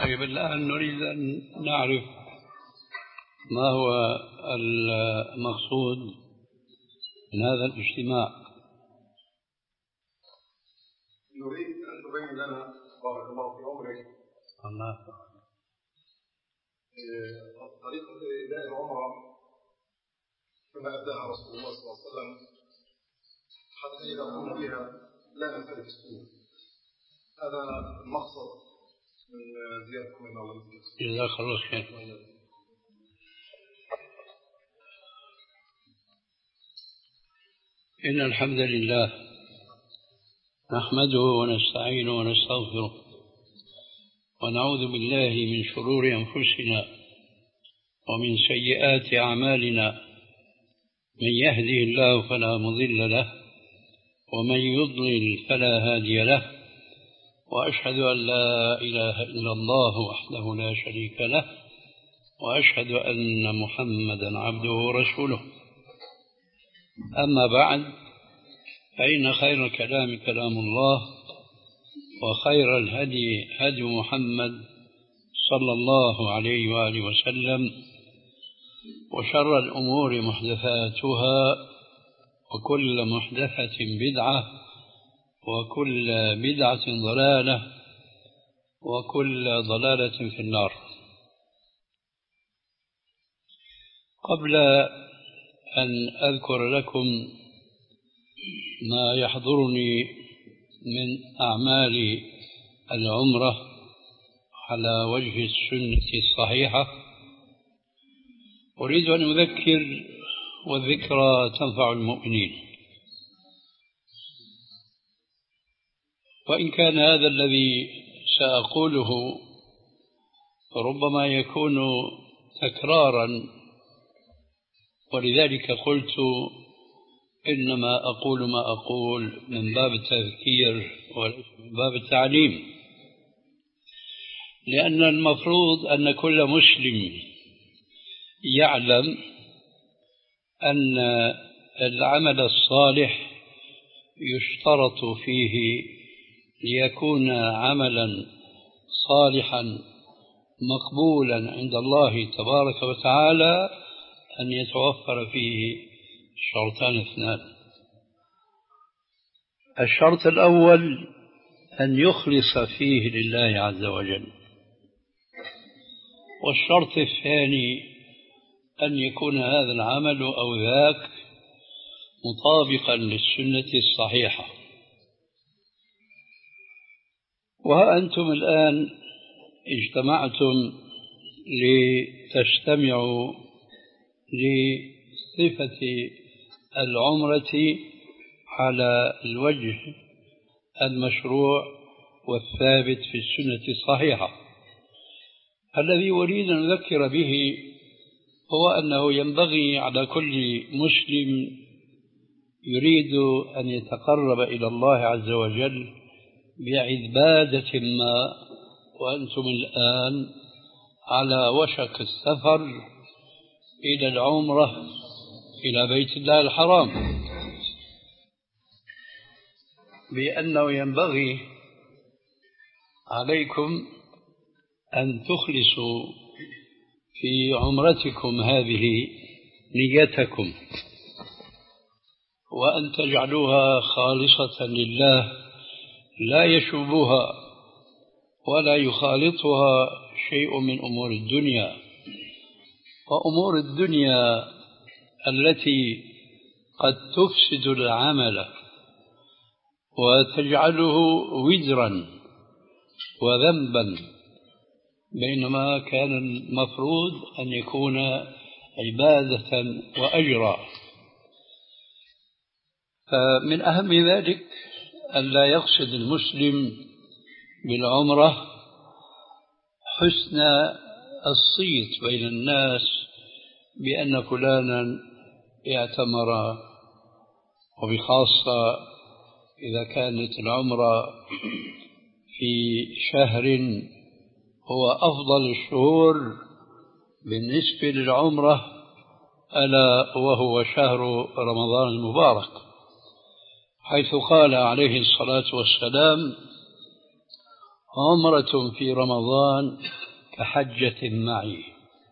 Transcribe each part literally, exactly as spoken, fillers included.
طيب الآن نريد أن نعرف ما هو المقصود من هذا الاجتماع. نريد أن تبين لنا بارك الله في عمرك الله طريقة إداء العمرة كما أداها رسول الله صلى الله عليه وسلم حتى إذا قمنا بها لا نختلف السنة. هذا المقصد من زيارتكم إلى الله. جزاك الله خير. إن الحمد لله نحمده ونستعينه ونستغفره ونعوذ بالله من شرور أنفسنا ومن سيئات أعمالنا، من يهده الله فلا مضل له ومن يضلل فلا هادي له، وأشهد أن لا إله إلا الله وحده لا شريك له، وأشهد أن محمدا عبده ورسوله. أما بعد، فإن خير الكلام كلام الله، وخير الهدي هدي محمد صلى الله عليه وآله وسلم، وشر الأمور محدثاتها، وكل محدثة بدعة، وكل بدعة ضلالة، وكل ضلالة في النار. قبل أن أذكر لكم ما يحضرني من أعمال العمرة على وجه السنة الصحيحة، أريد أن أذكر، والذكرى تنفع المؤمنين. وإن كان هذا الذي سأقوله ربما يكون تكرارا، ولذلك قلت إنما أقول ما أقول من باب التذكير وليس من باب التعليم، لأن المفروض أن كل مسلم يعلم أن العمل الصالح يشترط فيه ليكون عملا صالحا مقبولا عند الله تبارك وتعالى أن يتوفر فيه شرطان اثنان. الشرط الأول أن يخلص فيه لله عز وجل، والشرط الثاني أن يكون هذا العمل أو ذاك مطابقا للسنة الصحيحة. وها أنتم الآن اجتمعتم لتستمعوا لصفة العمرة على الوجه المشروع والثابت في السنة الصحيحة. الذي أريد أن أذكر به هو أنه ينبغي على كل مسلم يريد أن يتقرب إلى الله عز وجل بعبادة ما، وأنتم الآن على وشك السفر إلى العمرة إلى بيت الله الحرام، بأنه ينبغي عليكم أن تخلصوا في عمرتكم هذه نيتكم، وأن تجعلوها خالصة لله لا يشوبها ولا يخالطها شيء من أمور الدنيا. وأمور الدنيا التي قد تفسد العمل وتجعله وزرا وذنبا، بينما كان المفروض أن يكون عبادة وأجرا. فمن أهم ذلك أن لا يقصد المسلم بالعمرة حسن الصيت بين الناس بأن فلانا اعتمر، وبخاصة إذا كانت العمرة في شهر هو أفضل الشهور بالنسبة للعمرة، ألا وهو شهر رمضان المبارك، حيث قال عليه الصلاة والسلام: عمرة في رمضان كحجة معي.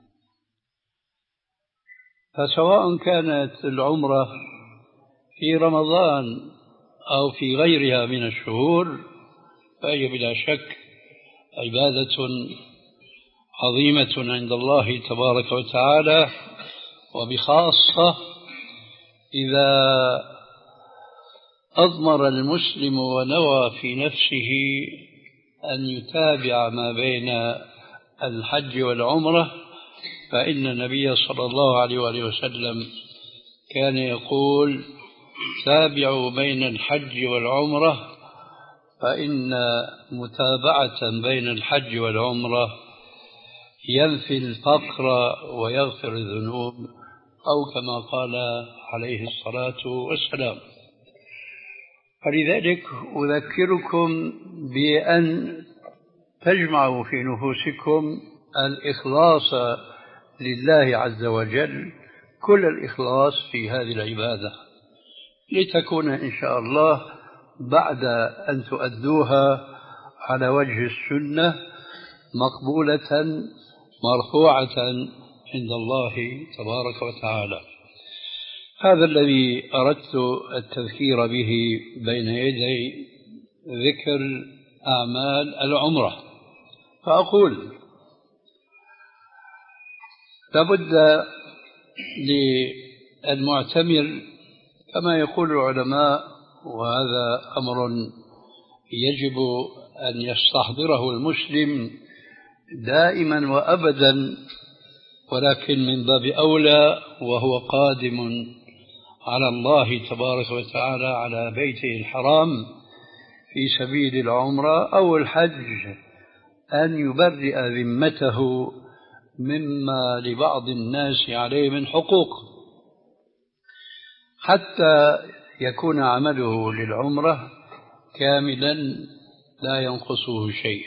فسواء كانت العمرة في رمضان أو في غيرها من الشهور فهي بلا شك عبادة عظيمة عند الله تبارك وتعالى، وبخاصة إذا أضمر المسلم ونوى في نفسه أن يتابع ما بين الحج والعمرة، فإن النبي صلى الله عليه وآله وسلم كان يقول: تابعوا بين الحج والعمرة، فإن متابعة بين الحج والعمرة ينفي الفقر ويغفر الذنوب، أو كما قال عليه الصلاة والسلام. فلذلك أذكركم بأن تجمعوا في نفوسكم الإخلاص لله عز وجل، كل الإخلاص في هذه العبادة، لتكون إن شاء الله بعد أن تؤدوها على وجه السنة مقبولة مرفوعة عند الله تبارك وتعالى. هذا الذي أردت التذكير به بين يدي ذكر أعمال العمرة. فأقول: لابد للمعتمر كما يقول العلماء، وهذا أمر يجب أن يستحضره المسلم دائما وأبدا، ولكن من باب أولى وهو قادم على الله تبارك وتعالى على بيته الحرام في سبيل العمرة أو الحج، أن يبرئ ذمته مما لبعض الناس عليه من حقوق، حتى يكون عمله للعمرة كاملا لا ينقصه شيء.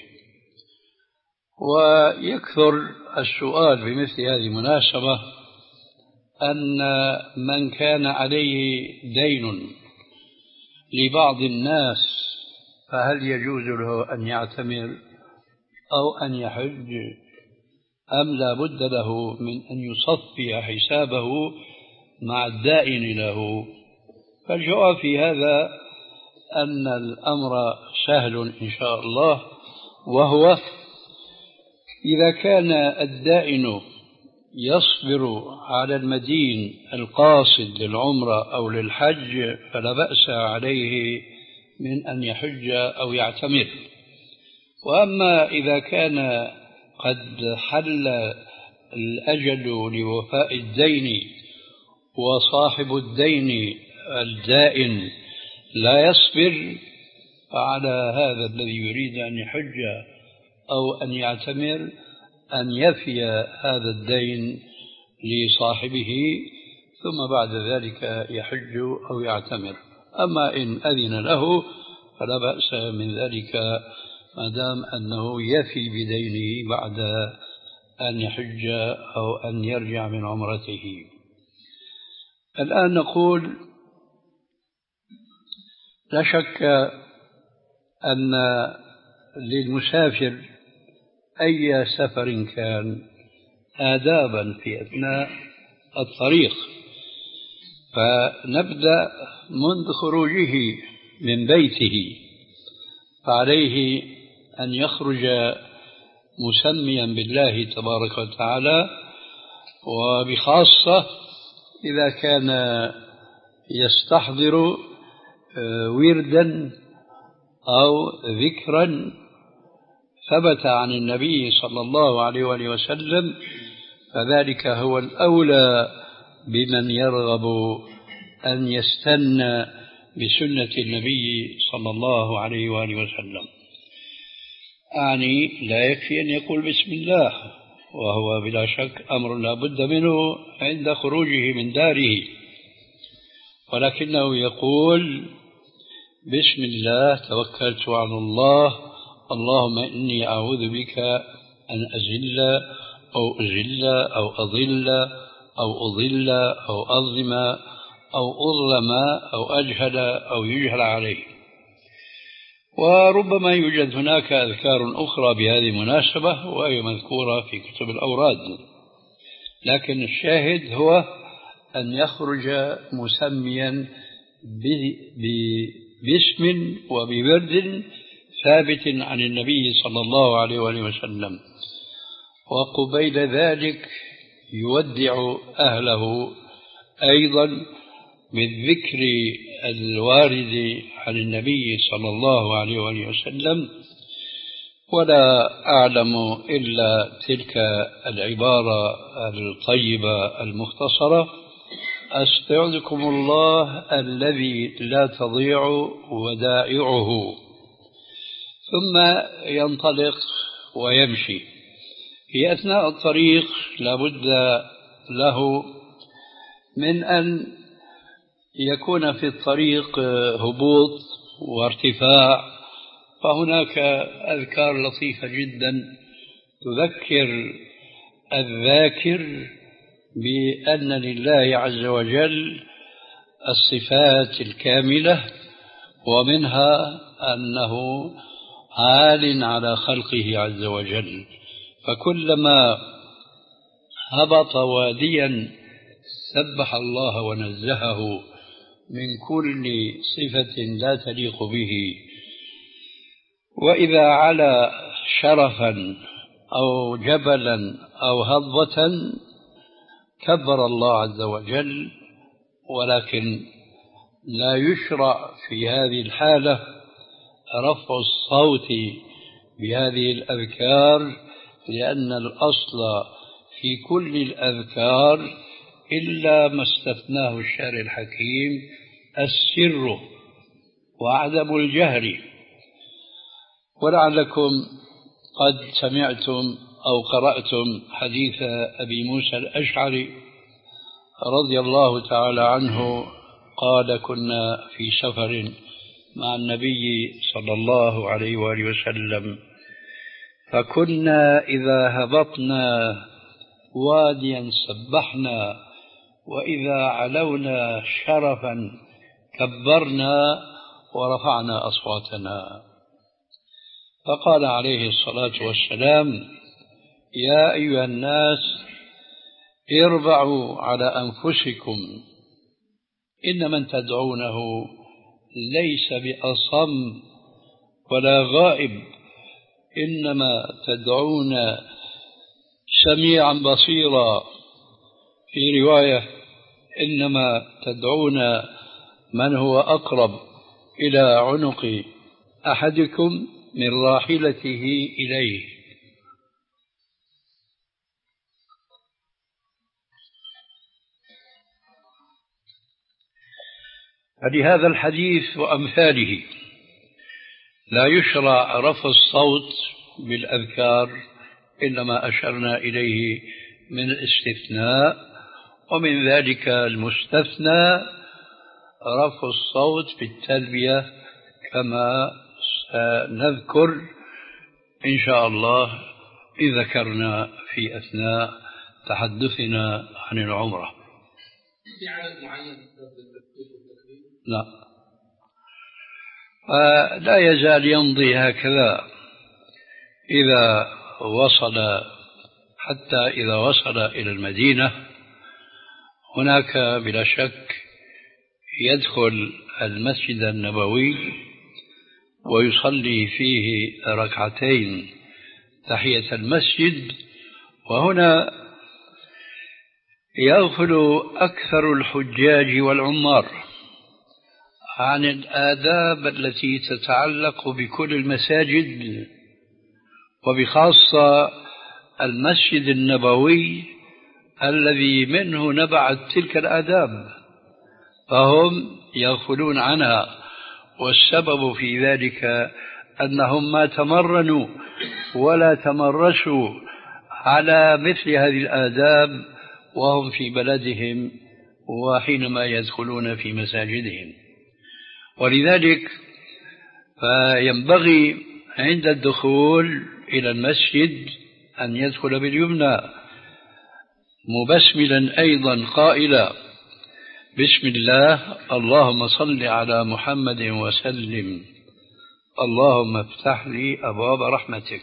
ويكثر السؤال بمثل هذه المناسبة أن من كان عليه دين لبعض الناس فهل يجوز له أن يعتمر أو أن يحج، أم لا بد له من أن يصفي حسابه مع الدائن له؟ فالجواب في هذا أن الأمر سهل إن شاء الله، وهو إذا كان الدائن يصبر على المدين القاصد للعمرة أو للحج فلا بأس عليه من أن يحج أو يعتمر. وأما إذا كان قد حل الأجل لوفاء الدين وصاحب الدين الدائن لا يصبر، فعلى هذا الذي يريد أن يحج أو أن يعتمر أن يفي هذا الدين لصاحبه، ثم بعد ذلك يحج أو يعتمر. أما إن أذن له فلا بأس من ذلك ما دام أنه يفي بدينه بعد أن يحج أو أن يرجع من عمرته. الآن نقول: لا شك أن للمسافر أي سفر كان آدابا في أثناء الطريق، فنبدأ منذ خروجه من بيته، فعليه أن يخرج مسميا بالله تبارك وتعالى، وبخاصة إذا كان يستحضر وردا أو ذكرا ثبت عن النبي صلى الله عليه وآله وسلم، فذلك هو الأولى بمن يرغب أن يستنى بسنة النبي صلى الله عليه وآله وسلم. أعني لا يكفي أن يقول بسم الله، وهو بلا شك أمر لا بد منه عند خروجه من داره، ولكنه يقول: بسم الله توكلت على الله، اللهم إني أعوذ بك أن أزل أو أزل أو أضل أو أضل أو أظلم أو أظلم أو أجهل أو يجهل عليه. وربما يوجد هناك أذكار أخرى بهذه المناسبة وهي مذكورة في كتب الأوراد، لكن الشاهد هو أن يخرج مسميا باسم وبورد ثابت عن النبي صلى الله عليه وآله وسلم، وقبيل ذلك يودع أهله أيضا بالذكر الوارد عن النبي صلى الله عليه وآله وسلم. ولا أعلم إلا تلك العبارة الطيبة المختصرة: أستودعكم الله الذي لا تضيع ودائعه، ثم ينطلق ويمشي. في أثناء الطريق لابد له من أن يكون في الطريق هبوط وارتفاع، فهناك أذكار لطيفة جدا تذكر الذاكر بأن لله عز وجل الصفات الكاملة، ومنها أنه عال على خلقه عز وجل، فكلما هبط واديا سبح الله ونزهه من كل صفة لا تليق به، وإذا علا شرفا أو جبلا أو هضة كبر الله عز وجل، ولكن لا يشرع في هذه الحالة رفع الصوت بهذه الأذكار، لأن الأصل في كل الأذكار إلا ما استثناه الشارع الحكيم السر وعدم الجهر. ولعلكم قد سمعتم أو قرأتم حديث أبي موسى الأشعري رضي الله تعالى عنه قال: كنا في سفر مع النبي صلى الله عليه وآله وسلم، فكنا إذا هبطنا واديا سبحنا، وإذا علونا شرفا كبرنا ورفعنا أصواتنا. فقال عليه الصلاة والسلام: يا أيها الناس اربعوا على أنفسكم، إن من تدعونه ليس بأصم ولا غائب، إنما تدعون سميعا بصيرا، في رواية إنما تدعون من هو أقرب إلى عنق أحدكم من راحلته إليه. فلهذا الحديث وأمثاله لا يشرع رفع الصوت بالأذكار إلا ما أشرنا إليه من الاستثناء، ومن ذلك المستثنى رفع الصوت بالتلبية كما سنذكر إن شاء الله إذا ذكرنا في أثناء تحدثنا عن العمرة. في عدد معين؟ لا، لا يزال يمضي هكذا إذا وصل، حتى إذا وصل إلى المدينة هناك بلا شك يدخل المسجد النبوي ويصلي فيه ركعتين تحية المسجد، وهنا يغفل أكثر الحجاج والعمار عن الآداب التي تتعلق بكل المساجد، وبخاصة المسجد النبوي الذي منه نبعت تلك الآداب، فهم يغفلون عنها. والسبب في ذلك أنهم ما تمرنوا ولا تمرسوا على مثل هذه الآداب وهم في بلدهم وحينما يدخلون في مساجدهم. ولذلك فينبغي عند الدخول إلى المسجد أن يدخل باليمنى مبسملا أيضا قائلا: بسم الله اللهم صل على محمد وسلم، اللهم افتح لي أبواب رحمتك.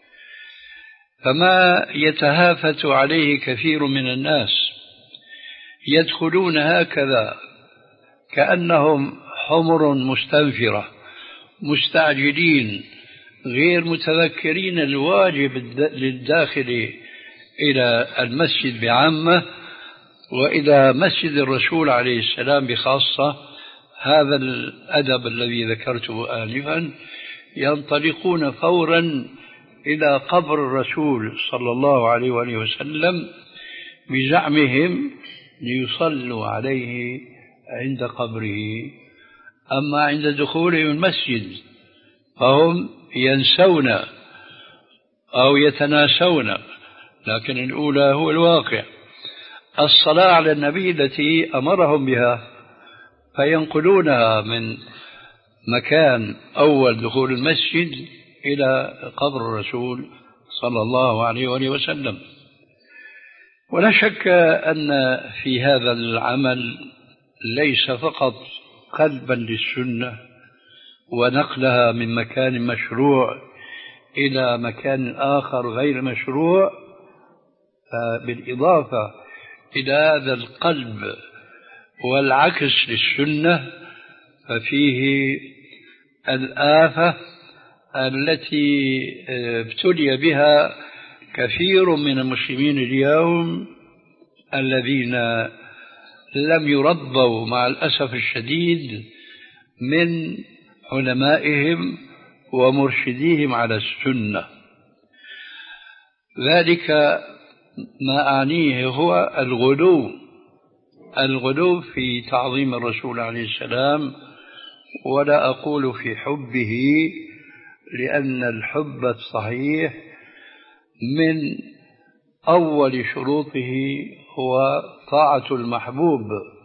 فما يتهافت عليه كثير من الناس، يدخلون هكذا كأنهم حمر مستنفرة مستعجلين غير متذكرين الواجب للداخل إلى المسجد بعامة وإلى مسجد الرسول عليه السلام بخاصة. هذا الأدب الذي ذكرته آنفا، ينطلقون فورا إلى قبر الرسول صلى الله عليه وآله وسلم بزعمهم ليصلوا عليه عند قبره. أما عند دخولهم المسجد فهم ينسون أو يتناسون، لكن الأولى هو الواقع، الصلاة على النبي التي أمرهم بها، فينقلونها من مكان أول دخول المسجد إلى قبر الرسول صلى الله عليه وآله وسلم. ولا شك أن في هذا العمل ليس فقط قلبا للسنة ونقلها من مكان مشروع إلى مكان آخر غير مشروع، بالإضافة إلى هذا القلب والعكس للسنة، ففيه الآفة التي ابتلي بها كثير من المسلمين اليوم الذين لم يربوا مع الأسف الشديد من علمائهم ومرشديهم على السنة. ذلك ما أعنيه هو الغلو الغلو في تعظيم الرسول عليه السلام، ولا أقول في حبه، لأن الحب الصحيح من أول شروطه هو طاعة المحبوب،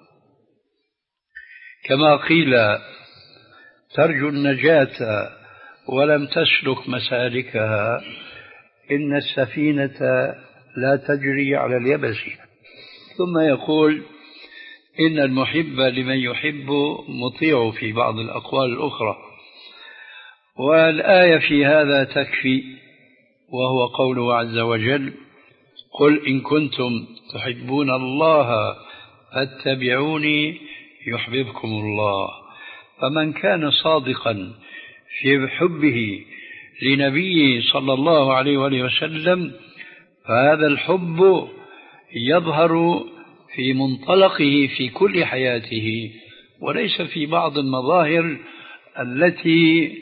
كما قيل ترجو النجاة ولم تسلك مسالكها، إن السفينة لا تجري على اليبس. ثم يقول إن المحب لمن يحب مطيع في بعض الأقوال الأخرى. والآية في هذا تكفي، وهو قوله عز وجل قل إن كنتم تحبون الله فاتبعوني يحببكم الله. فمن كان صادقا في حبه لنبيه صلى الله عليه وآله وسلم فهذا الحب يظهر في منطلقه في كل حياته، وليس في بعض المظاهر التي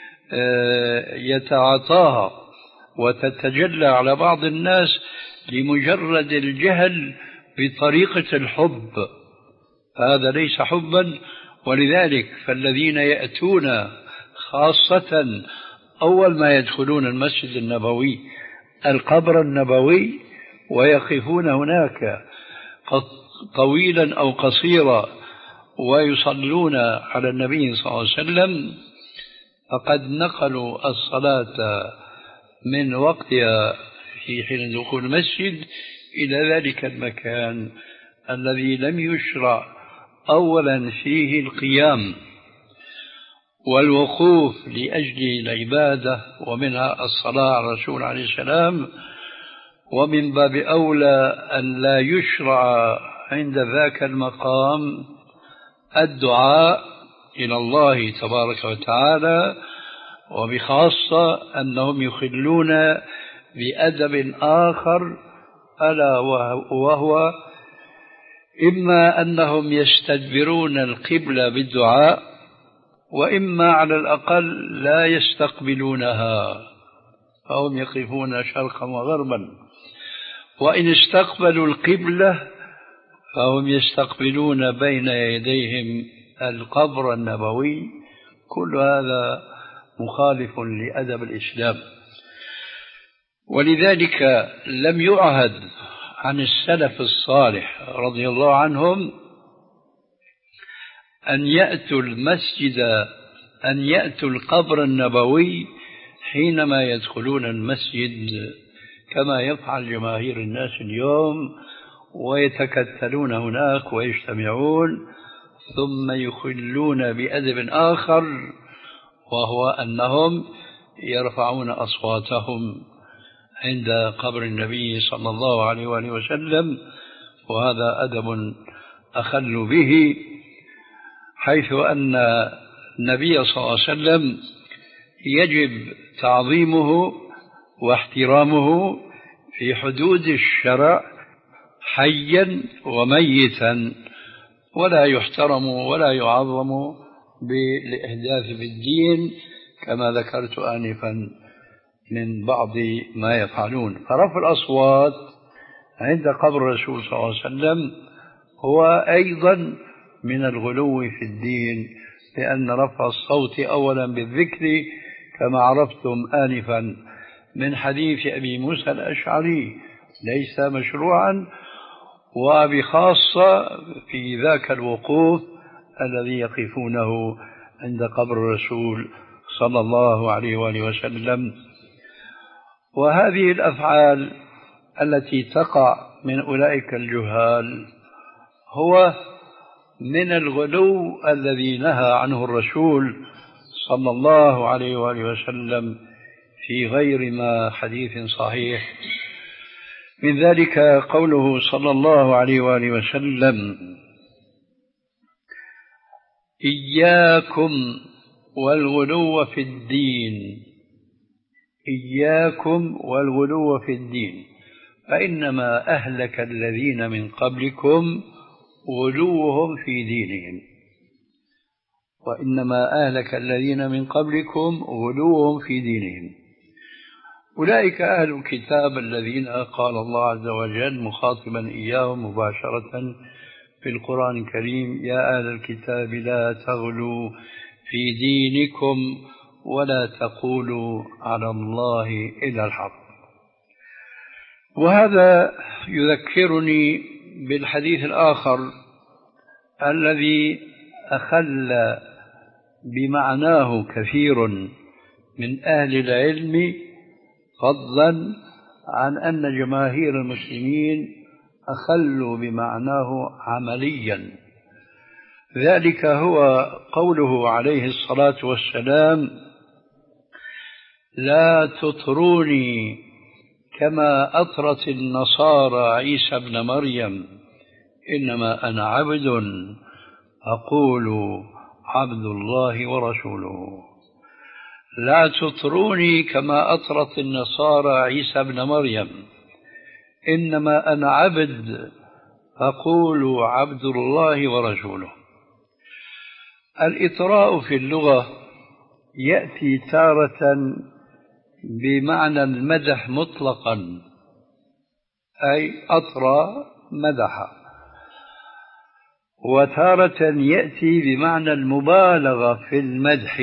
يتعاطاها وتتجلى على بعض الناس لمجرد الجهل بطريقة الحب. هذا ليس حبا. ولذلك فالذين يأتون خاصة أول ما يدخلون المسجد النبوي القبر النبوي ويقفون هناك طويلا أو قصيرا ويصلون على النبي صلى الله عليه وسلم، فقد نقلوا الصلاة من وقتها في حين دخول المسجد إلى ذلك المكان الذي لم يشرع أولا فيه القيام والوقوف لأجل العبادة، ومنها الصلاة على الرسول عليه السلام، ومن باب أولى أن لا يشرع عند ذاك المقام الدعاء إلى الله تبارك وتعالى، وبخاصة أنهم يخلون بأدب آخر، ألا وهو إما أنهم يستدبرون القبلة بالدعاء، وإما على الأقل لا يستقبلونها، فهم يقفون شرقا وغربا. وإن استقبلوا القبلة فهم يستقبلون بين يديهم القبر النبوي. كل هذا مخالف لأدب الإسلام. ولذلك لم يعهد عن السلف الصالح رضي الله عنهم أن يأتوا المسجد أن يأتوا القبر النبوي حينما يدخلون المسجد كما يفعل جماهير الناس اليوم، ويتكتلون هناك ويجتمعون ثم يخلون بأدب آخر وهو أنهم يرفعون أصواتهم عند قبر النبي صلى الله عليه وآله وسلم، وهذا أدب أخل به، حيث أن النبي صلى الله عليه وسلم يجب تعظيمه واحترامه في حدود الشرع حيا وميتا، ولا يحترم ولا يعظم بالإحداث في الدين كما ذكرت آنفا من بعض ما يفعلون. فرفع الأصوات عند قبر الرسول صلى الله عليه وسلم هو أيضا من الغلو في الدين، لأن رفع الصوت أولا بالذكر كما عرفتم آنفا من حديث أبي موسى الأشعري ليس مشروعا، وبخاصة في ذاك الوقوف الذي يقفونه عند قبر الرسول صلى الله عليه وآله وسلم. وهذه الأفعال التي تقع من أولئك الجهال هو من الغلو الذي نهى عنه الرسول صلى الله عليه وآله وسلم في غير ما حديث صحيح. من ذلك قوله صلى الله عليه وآله وسلم: إياكم والغلو في الدين، إياكم والغلو في الدين، فإنما أهلك الذين من قبلكم غلوهم في دينهم، وإنما أهلك الذين من قبلكم غلوهم في دينهم. أولئك أهل الكتاب الذين قال الله عز وجل مخاطبا إياهم مباشرة في القرآن الكريم: يا أهل الكتاب لا تغلوا في دينكم ولا تقولوا على الله إلا الحق. وهذا يذكرني بالحديث الآخر الذي أخل بمعناه كثير من أهل العلم، فضلا عن أن جماهير المسلمين أخلوا بمعناه عمليا. ذلك هو قوله عليه الصلاة والسلام: لا تطروني كما أطرت النصارى عيسى ابن مريم، إنما أنا عبد أقول عبد الله ورسوله. لا تطروني كما أطرت النصارى عيسى ابن مريم، إنما أنا عبد أقول عبد الله ورسوله. الإطراء في اللغة يأتي تارة بمعنى المدح مطلقا، أي أطرى مدح، وتارة يأتي بمعنى المبالغة في المدح،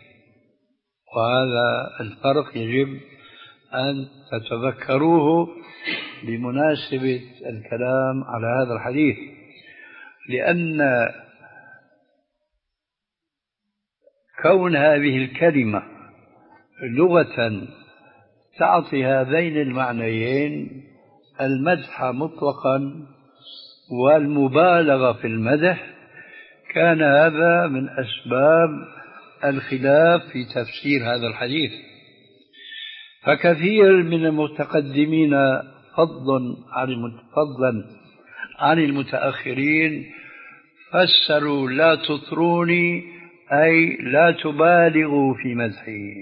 وهذا الفرق يجب أن تتذكروه بمناسبة الكلام على هذا الحديث، لأن كون هذه الكلمة لغة تعطي هذين المعنيين، المدح مطلقا والمبالغة في المدح، كان هذا من أسباب الخلاف في تفسير هذا الحديث. فكثير من المتقدمين فضلا عن المتأخرين فسروا لا تطروني أي لا تبالغوا في مدحي.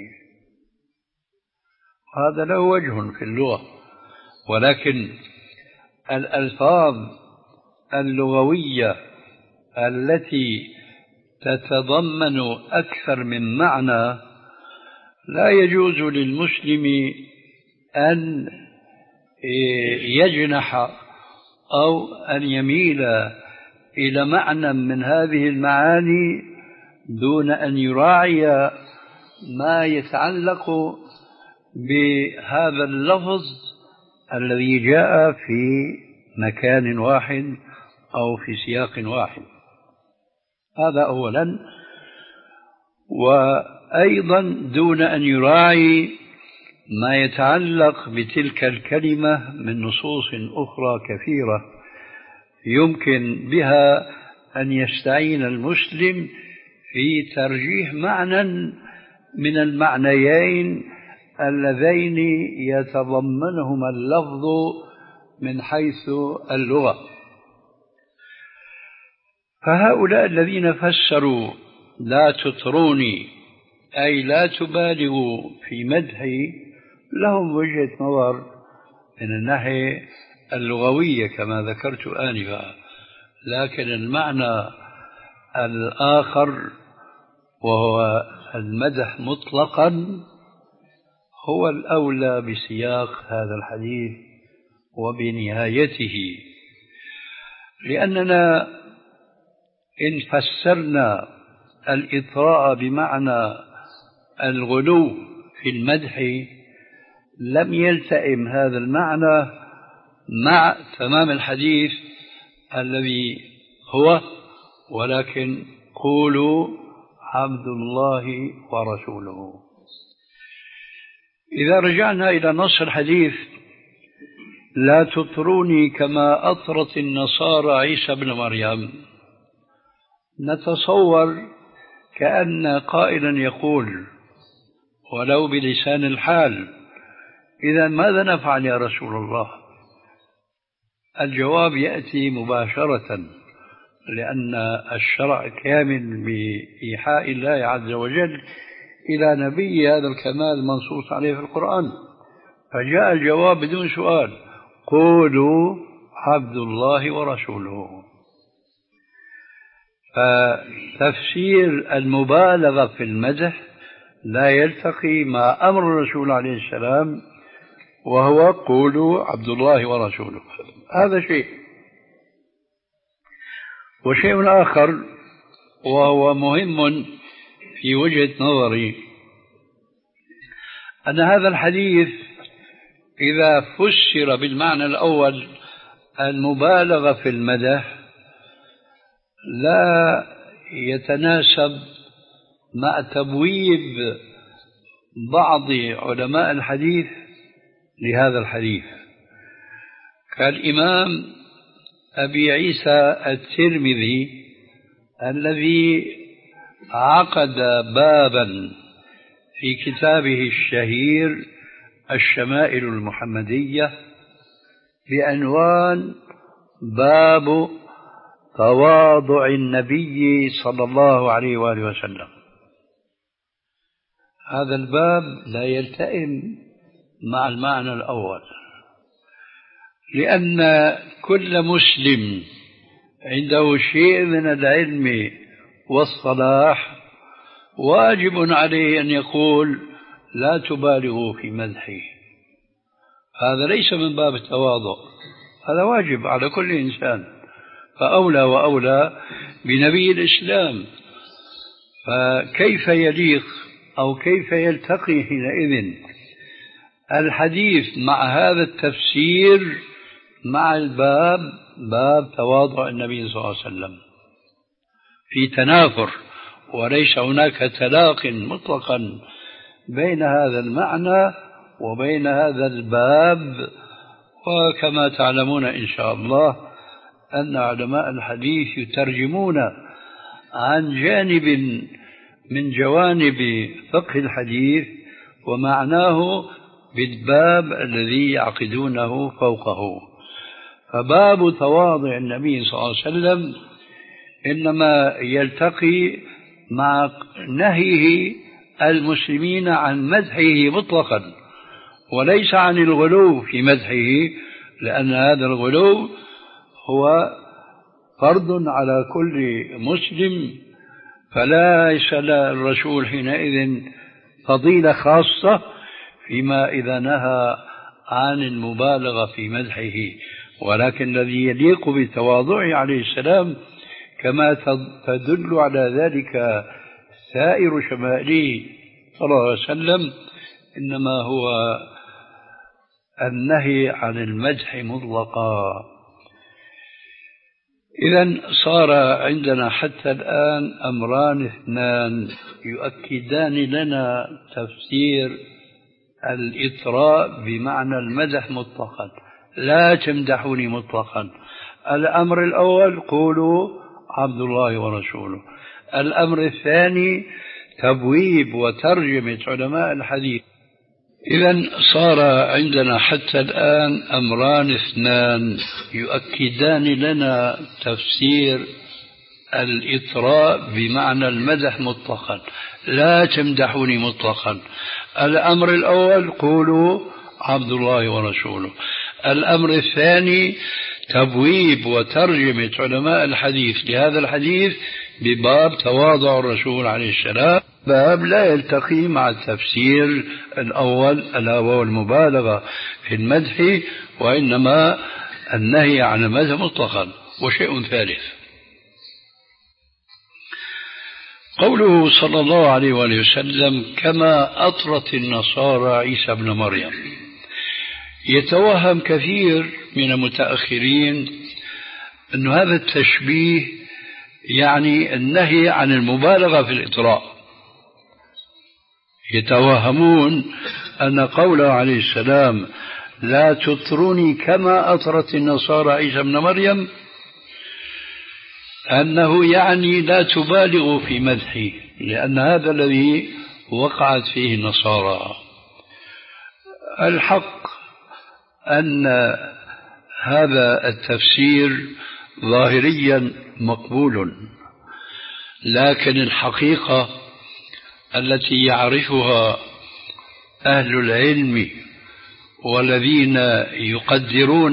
هذا له وجه في اللغة، ولكن الألفاظ اللغوية التي تتضمن أكثر من معنى لا يجوز للمسلم أن يجنح أو أن يميل إلى معنى من هذه المعاني دون أن يراعي ما يتعلق بهذا اللفظ الذي جاء في مكان واحد أو في سياق واحد. هذا أولا. وأيضا دون أن يراعي ما يتعلق بتلك الكلمة من نصوص أخرى كثيرة يمكن بها أن يستعين المسلم في ترجيح معنى من المعنيين اللذين يتضمنهما اللفظ من حيث اللغة. فهؤلاء الذين فسروا لا تطروني أي لا تبالغوا في مدحي لهم وجهة نظر من الناحية اللغوية كما ذكرت آنفا، لكن المعنى الآخر وهو المدح مطلقا هو الأولى بسياق هذا الحديث وبنهايته، لأننا إن فسرنا الإطراء بمعنى الغلو في المدح لم يلتئم هذا المعنى مع تمام الحديث الذي هو ولكن قولوا عبد الله ورسوله. إذا رجعنا إلى نص الحديث لا تطروني كما أطرت النصارى عيسى بن مريم، نتصور كأن قائلا يقول ولو بلسان الحال إذا ماذا نفعل يا رسول الله؟ الجواب يأتي مباشرة، لأن الشرع كامل بإيحاء الله عز وجل إلى نبي هذا الكمال المنصوص عليه في القرآن، فجاء الجواب بدون سؤال قولوا عبد الله ورسوله. فتفسير المبالغة في المدح لا يلتقي مع أمر الرسول عليه السلام وهو قولوا عبد الله ورسوله، هذا شيء. وشيء آخر وهو مهم في وجهة نظري أن هذا الحديث إذا فسر بالمعنى الأول المبالغة في المدح لا يتناسب مع تبويب بعض علماء الحديث لهذا الحديث كالإمام أبي عيسى الترمذي الذي عقد بابا في كتابه الشهير الشمائل المحمدية بعنوان باب تواضع النبي صلى الله عليه وآله وسلم. هذا الباب لا يلتئم مع المعنى الأول، لأن كل مسلم عنده شيء من العلم والصلاح واجب عليه أن يقول لا تبالغوا في مدحي. هذا ليس من باب التواضع، هذا واجب على كل إنسان، فأولى وأولى بنبي الإسلام. فكيف يليق أو كيف يلتقي حينئذ الحديث مع هذا التفسير مع الباب باب تواضع النبي صلى الله عليه وسلم؟ في تنافر وليس هناك تلاق مطلقا بين هذا المعنى وبين هذا الباب. وكما تعلمون إن شاء الله أن علماء الحديث يترجمون عن جانب من جوانب فقه الحديث ومعناه بالباب الذي يعقدونه فوقه. فباب تواضع النبي صلى الله عليه وسلم إنما يلتقي مع نهيه المسلمين عن مدحه مطلقا وليس عن الغلو في مدحه، لأن هذا الغلو هو فرض على كل مسلم، فليس للرسول حينئذ فضيلة خاصة فيما إذا نهى عن المبالغة في مدحه، ولكن الذي يليق بتواضعه عليه السلام كما تدل على ذلك سائر شمائله صلى الله عليه وسلم إنما هو النهي عن المدح مطلقا. إذن صار عندنا حتى الآن أمران اثنان يؤكدان لنا تفسير الإطراء بمعنى المدح مطلقا، لا تمدحوني مطلقا. الأمر الأول قولوا عبد الله ورسوله. الأمر الثاني تبويب وترجمة علماء الحديث. إذن صار عندنا حتى الآن أمران اثنان يؤكدان لنا تفسير الإطراء بمعنى المدح مطلقا، لا تمدحوني مطلقا. الأمر الأول قولوا عبد الله ورسوله. الأمر الثاني تبويب وترجمة علماء الحديث لهذا الحديث بباب تواضع الرسول عليه السلام، باب لا يلتقي مع التفسير الأول ألا وهو المبالغة في المدح، وإنما النهي عن المدح مطلقا. وشيء ثالث قوله صلى الله عليه وآله وسلم كما أطرت النصارى عيسى ابن مريم. يتوهم كثير من المتأخرين أن هذا التشبيه يعني النهي عن المبالغة في الإطراء. يتوهمون أن قوله عليه السلام لا تطروني كما أطرت النصارى عيسى ابن مريم أنه يعني لا تبالغوا في مدحي، لأن هذا الذي وقعت فيه النصارى. الحق أن هذا التفسير ظاهريا مقبول، لكن الحقيقة التي يعرفها أهل العلم والذين يقدرون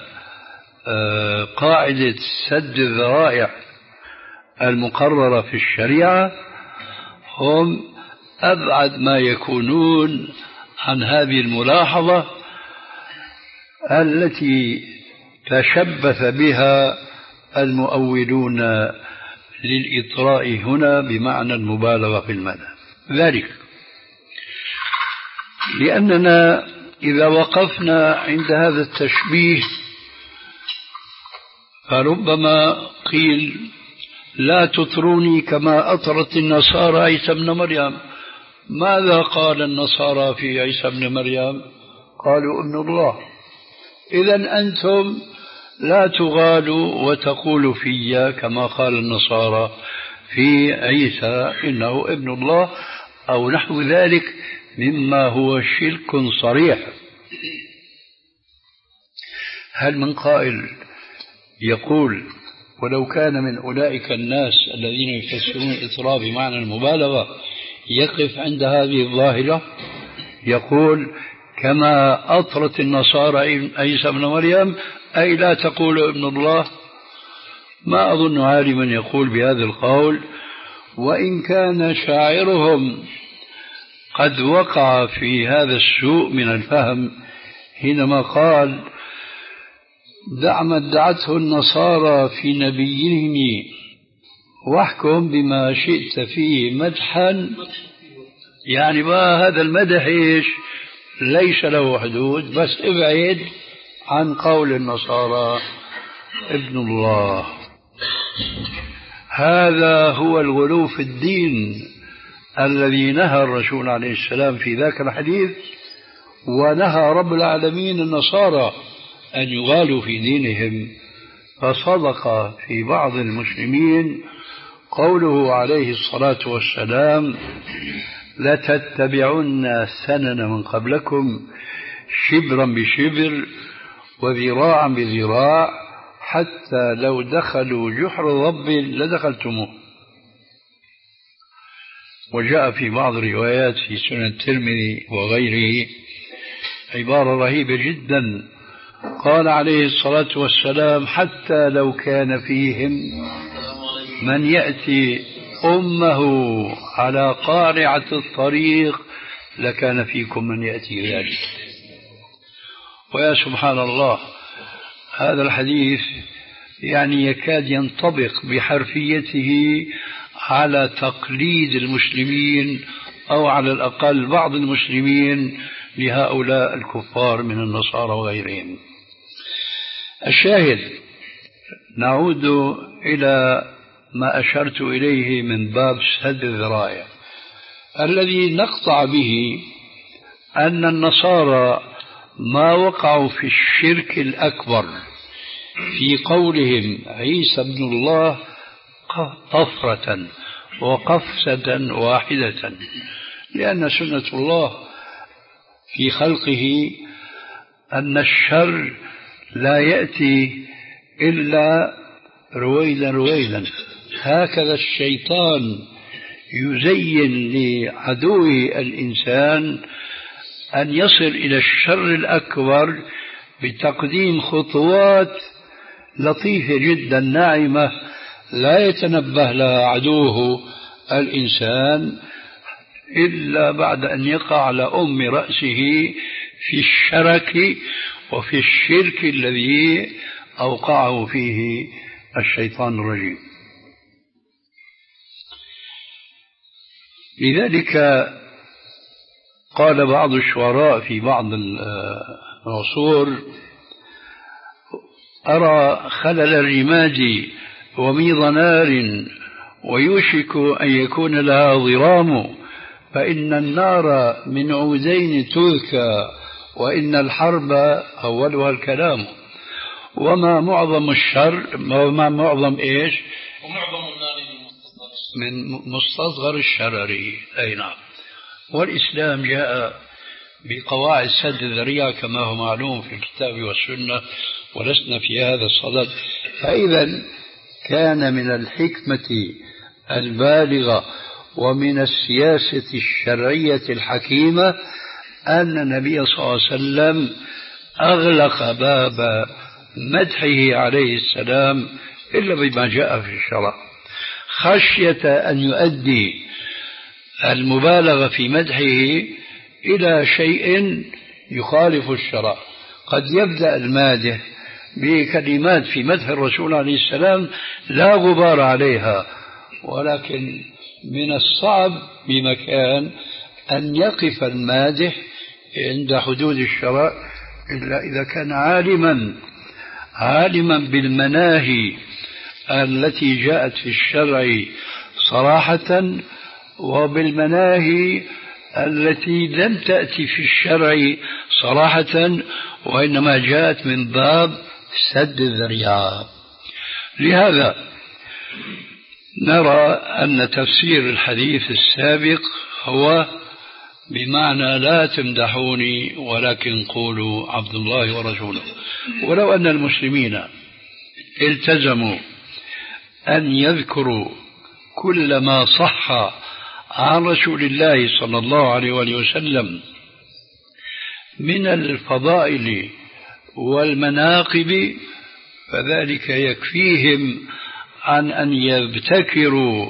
قاعدة سد الذرائع المقررة في الشريعة هم أبعد ما يكونون عن هذه الملاحظة التي تشبث بها المؤولون للإطراء هنا بمعنى المبالغة في المدح. ذلك لأننا إذا وقفنا عند هذا التشبيه فربما قيل لا تطروني كما أطرت النصارى عيسى ابن مريم. ماذا قال النصارى في عيسى ابن مريم؟ قالوا ابن الله. إذن أنتم لا تغالوا وتقولوا في كما قال النصارى في عيسى إنه ابن الله أو نحو ذلك مما هو شرك صريح. هل من قائل يقول ولو كان من أولئك الناس الذين يفسرون الإطراء بمعنى المبالغة يقف عند هذه الظاهرة يقول كما أطرت النصارى عيسى ابن مريم أي لا تقول ابن الله؟ ما أظن عالما يقول بهذا القول، وإن كان شاعرهم قد وقع في هذا السوء من الفهم حينما قال دع ما ادعته النصارى في نبيهم واحكم بما شئت فيه مدحا. يعني ما هذا المدح إيش؟ ليس له حدود، بس ابعد عن قول النصارى ابن الله. هذا هو الغلو في الدين الذي نهى الرسول عليه السلام في ذاك الحديث، ونهى رب العالمين النصارى أن يغالوا في دينهم. فصدق في بعض المسلمين قوله عليه الصلاة والسلام لتتبعن سنن من قبلكم شبرا بشبر وذراعا بذراع حتى لو دخلوا جحر رب لدخلتموه. وجاء في بعض الروايات في سنن الترمذي وغيره عبارة رهيبة جدا، قال عليه الصلاة والسلام حتى لو كان فيهم من يأتي أمه على قارعة الطريق لكان فيكم من يأتي ذلك. ويا سبحان الله هذا الحديث يعني يكاد ينطبق بحرفيته على تقليد المسلمين أو على الأقل بعض المسلمين لهؤلاء الكفار من النصارى وغيرهم. الشاهد نعود إلى ما أشرت إليه من باب سد الذرائع الذي نقطع به أن النصارى ما وقعوا في الشرك الأكبر في قولهم عيسى ابن الله طفرة وقفزة واحدة، لأن سنة الله في خلقه أن الشر لا يأتي إلا رويدا رويدا. هكذا الشيطان يزين لعدوه الإنسان أن يصل إلى الشر الأكبر بتقديم خطوات لطيفة جدا ناعمة لا يتنبه لها عدوه الإنسان إلا بعد أن يقع على أم رأسه في الشرك وفي الشرك الذي أوقعه فيه الشيطان الرجيم. لذلك قال بعض الشعراء في بعض العصور: أرى خلل الرماد وميض نار ويوشك أن يكون لها ضرام، فإن النار من عودين تذكى وإن الحرب أولها الكلام. وما معظم الشر، وما معظم إيش؟ ومعظم النار من مستصغر الشرر. أي نعم. والإسلام جاء بقواعد سد الذريعة كما هو معلوم في الكتاب والسنة، ولسنا في هذا الصدد. فإذا كان من الحكمة البالغة ومن السياسة الشرعية الحكيمة أن النبي صلى الله عليه وسلم أغلق باب مدحه عليه السلام إلا بما جاء في الشرع، خشية أن يؤدي المبالغة في مدحه إلى شيء يخالف الشرع. قد يبدأ المادح بكلمات في مدح الرسول عليه السلام لا غبار عليها، ولكن من الصعب بمكان أن يقف المادح عند حدود الشرع إلا إذا كان عالما عالما بالمناهي التي جاءت في الشرع صراحة وبالمناهي التي لم تأتي في الشرع صراحة وإنما جاءت من باب سد الذريعة. لهذا نرى أن تفسير الحديث السابق هو بمعنى لا تمدحوني ولكن قولوا عبد الله ورسوله. ولو أن المسلمين التزموا أن يذكروا كل ما صح عن رسول الله صلى الله عليه وآله وسلم من الفضائل والمناقب فذلك يكفيهم عن أن يبتكروا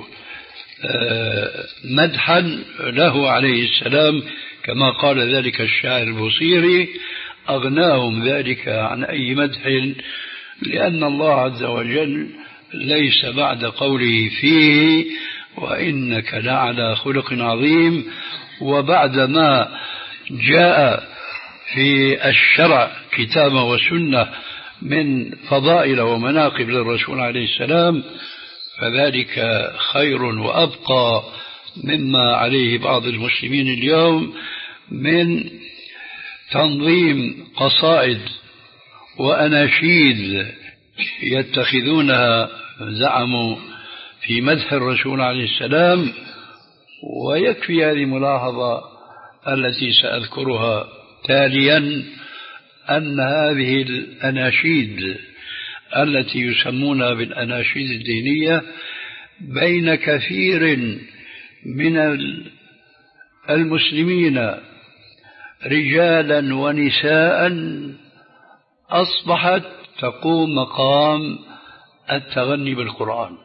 مدحا له عليه السلام، كما قال ذلك الشاعر البوصيري: أغناهم ذلك عن أي مدح، لأن الله عز وجل ليس بعد قوله فيه وإنك لعلى خلق عظيم، وبعد ما جاء في الشرع كتابا وسنة من فضائل ومناقب للرسول عليه السلام، فذلك خير وأبقى مما عليه بعض المسلمين اليوم من تنظيم قصائد وأناشيد يتخذونها زعموا في مدح الرسول عليه السلام. ويكفي هذه ملاحظة التي سأذكرها تاليا، أن هذه الأناشيد التي يسمونها بالأناشيد الدينية بين كثير من المسلمين رجالا ونساء أصبحت تقوم مقام التغني بالقرآن،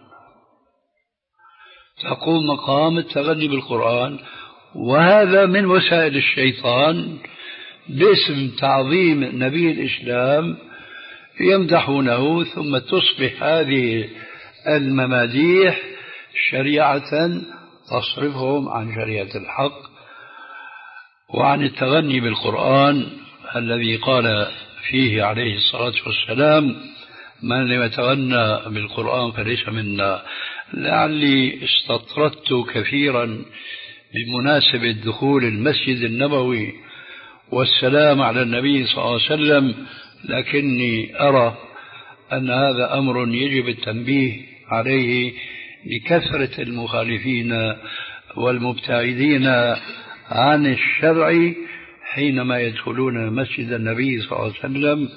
تقوم مقام التغني بالقرآن، وهذا من وسائل الشيطان باسم تعظيم نبي الإسلام يمدحونه، ثم تصبح هذه المماديح شريعة تصرفهم عن شريعة الحق وعن التغني بالقرآن الذي قال فيه عليه الصلاة والسلام: من لم يتغنى بالقرآن فليس منا. لعلي استطردت كثيرا بمناسبة دخول المسجد النبوي والسلام على النبي صلى الله عليه وسلم، لكني أرى أن هذا أمر يجب التنبيه عليه بكثرة المخالفين والمبتعدين عن الشرع حينما يدخلون مسجد النبي صلى الله عليه وسلم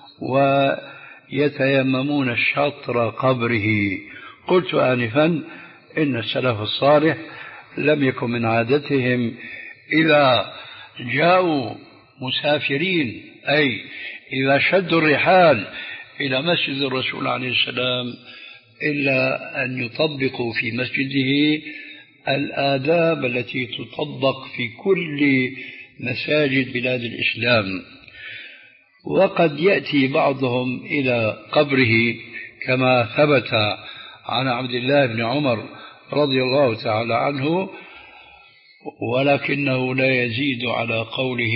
ويتيممون شطر قبره. قلت آنفا إن السلف الصالح لم يكن من عادتهم إذا جاءوا مسافرين أي إذا شدوا الرحال إلى مسجد الرسول عليه السلام إلا أن يطبقوا في مسجده الآداب التي تطبق في كل مساجد بلاد الإسلام. وقد يأتي بعضهم إلى قبره كما ثبت عن عبد الله بن عمر رضي الله تعالى عنه، ولكنه لا يزيد على قوله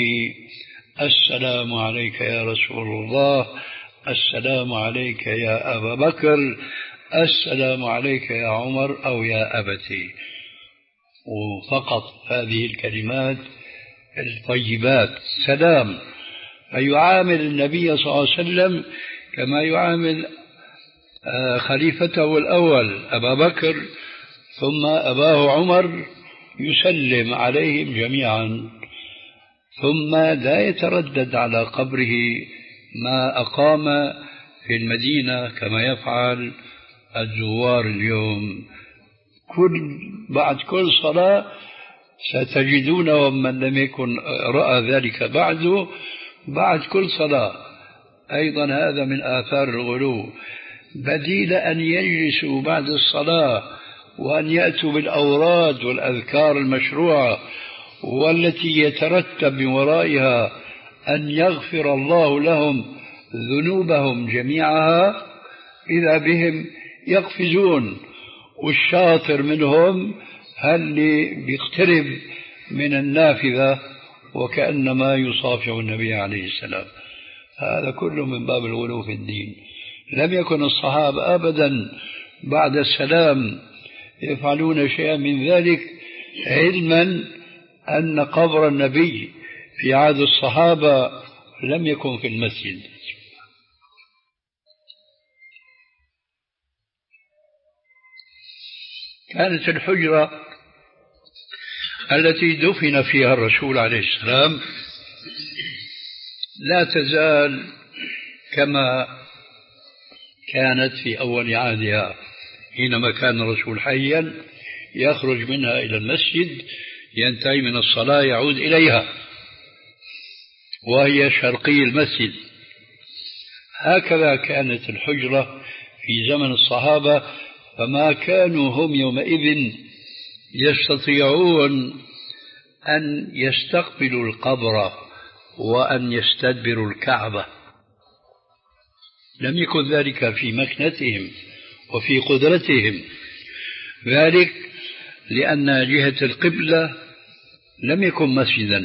السلام عليك يا رسول الله، السلام عليك يا أبا بكر، السلام عليك يا عمر أو يا أبتي، وفقط هذه الكلمات الطيبات سلام. فيعامل النبي صلى الله عليه وسلم كما يعامل خليفته الأول أبا بكر ثم أباه عمر، يسلم عليهم جميعا، ثم لا يتردد على قبره ما أقام في المدينة كما يفعل الزوار اليوم. كل بعد كل صلاة ستجدون، ومن لم يكن رأى ذلك بعد، بعد كل صلاة أيضا هذا من آثار الغلو، بديل أن يجلسوا بعد الصلاة وأن يأتوا بالأوراد والأذكار المشروعة والتي يترتب من ورائها أن يغفر الله لهم ذنوبهم جميعها، إذا بهم يقفزون، والشاطر منهم هل بيقترب من النافذة وكأنما يصافح النبي عليه السلام. هذا كله من باب الغلو في الدين. لم يكن الصحابة أبدا بعد السلام يفعلون شيئا من ذلك، علما أن قبر النبي في عهد الصحابة لم يكن في المسجد. كانت الحجرة التي دفن فيها الرسول عليه السلام لا تزال كما كانت في أول عهدها، حينما كان الرسول حيا يخرج منها إلى المسجد، ينتهي من الصلاة يعود إليها، وهي شرقي المسجد. هكذا كانت الحجرة في زمن الصحابة، فما كانوا هم يومئذ يستطيعون أن يستقبلوا القبر وأن يستدبروا الكعبة، لم يكن ذلك في مكنتهم وفي قدرتهم، ذلك لأن جهة القبلة لم يكن مسجدا.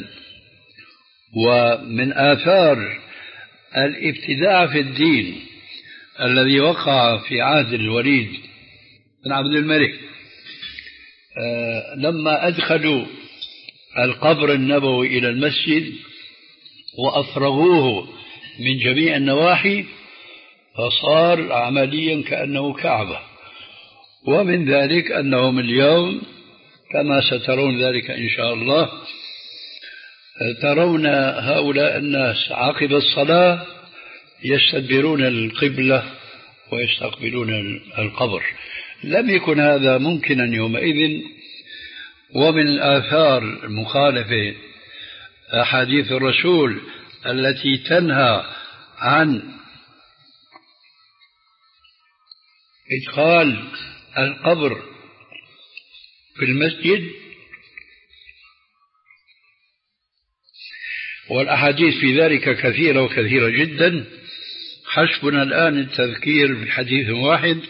ومن آثار الابتداع في الدين الذي وقع في عهد الوليد بن عبد الملك آه لما أدخلوا القبر النبوي إلى المسجد وأفرغوه من جميع النواحي، فصار عمليا كأنه كعبة. ومن ذلك أنهم اليوم كما سترون ذلك إن شاء الله، ترون هؤلاء الناس عقب الصلاة يستدبرون القبلة ويستقبلون القبر. لم يكن هذا ممكنا يومئذ. ومن الآثار المخالفة أحاديث الرسول التي تنهى عن إدخال القبر في المسجد، والأحاديث في ذلك كثيرة وكثيرة جدا. حسبنا الآن التذكير بحديث واحد،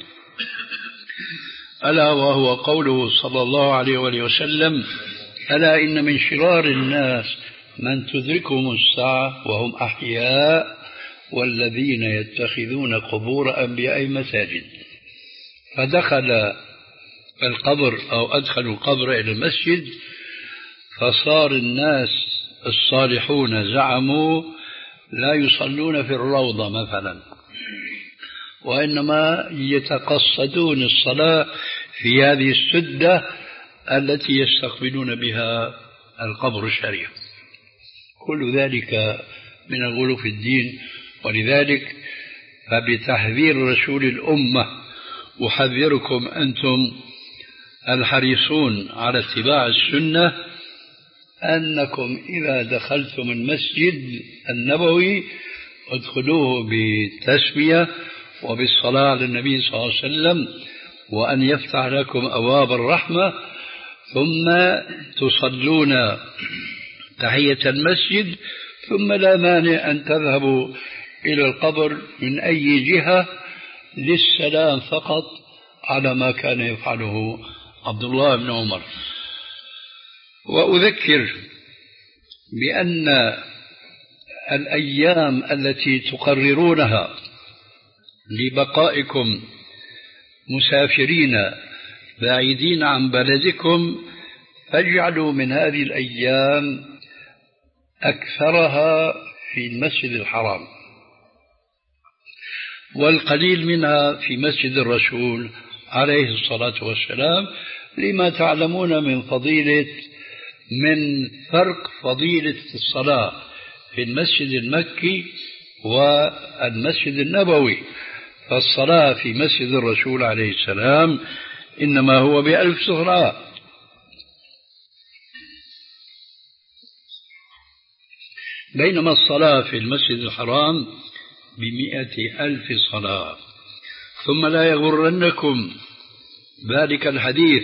ألا وهو قوله صلى الله عليه وآله وسلم: ألا إن من شرار الناس من تدركهم الساعة وهم أحياء والذين يتخذون قبور أنبياء مساجد. فدخل القبر أو أدخلوا القبر إلى المسجد، فصار الناس الصالحون زعموا لا يصلون في الروضة مثلا، وإنما يتقصدون الصلاة في هذه السدة التي يستقبلون بها القبر الشريف. كل ذلك من الغلو في الدين. ولذلك فبتحذير رسول الأمة أحذركم أنتم الحريصون على اتباع السنة أنكم إذا دخلتم المسجد النبوي ادخلوه بالتسمية وبالصلاة على النبي صلى الله عليه وسلم، وأن يفتح لكم أبواب الرحمة، ثم تصلون تحية المسجد، ثم لا مانع أن تذهبوا إلى القبر من أي جهة للسلام فقط، على ما كان يفعله عبد الله بن عمر. وأذكر بأن الأيام التي تقررونها لبقائكم مسافرين بعيدين عن بلدكم، فاجعلوا من هذه الأيام أكثرها في المسجد الحرام، والقليل منها في مسجد الرسول عليه الصلاة والسلام، لما تعلمون من فضيلة من فرق فضيلة الصلاة في المسجد المكي والمسجد النبوي. فالصلاة في مسجد الرسول عليه السلام إنما هو بألف صلاة، بينما الصلاة في المسجد الحرام بمئة ألف صلاة. ثم لا يغرنكم ذلك الحديث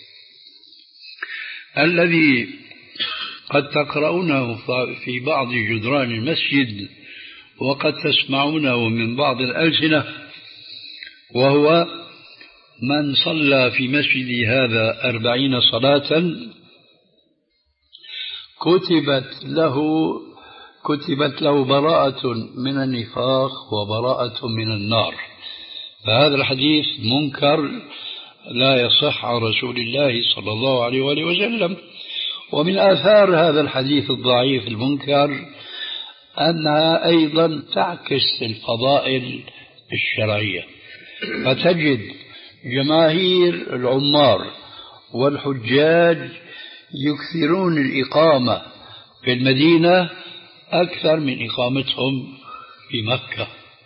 الذي قد تقرؤونه في بعض جدران المسجد وقد تسمعونه من بعض الألسنة، وهو: من صلى في مسجدي هذا أربعين صلاة كتبت له كتبت له براءة من النفاق وبراءة من النار. فهذا الحديث منكر لا يصح عن رسول الله صلى الله عليه وآله وسلم. ومن آثار هذا الحديث الضعيف المنكر أنها أيضا تعكس الفضائل الشرعية، فتجد جماهير العمار والحجاج يكثرون الإقامة في المدينة أكثر من إقامتهم في مكة.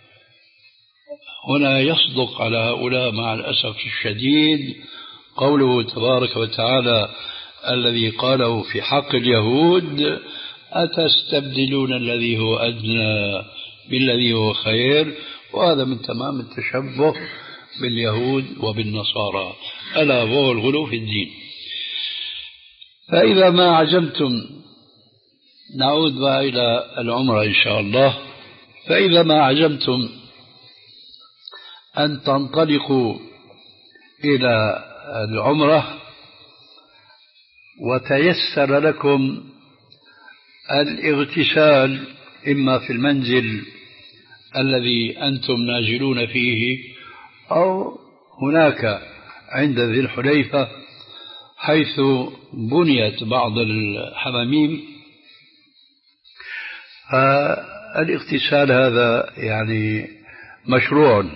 هنا يصدق على هؤلاء مع الأسف الشديد قوله تبارك وتعالى الذي قاله في حق اليهود: أتستبدلون الذي هو أدنى بالذي هو خير. وهذا من تمام التشبه باليهود وبالنصارى، ألا وهو الغلو في الدين. فإذا ما عزمتم، نعود بقى إلى العمرة إن شاء الله، فإذا ما عزمتم أن تنطلقوا إلى العمرة وتيسر لكم الاغتسال إما في المنزل الذي أنتم نازلون فيه أو هناك عند ذي الحليفة حيث بنيت بعض الحماميم، فالاغتسال هذا يعني مشروع.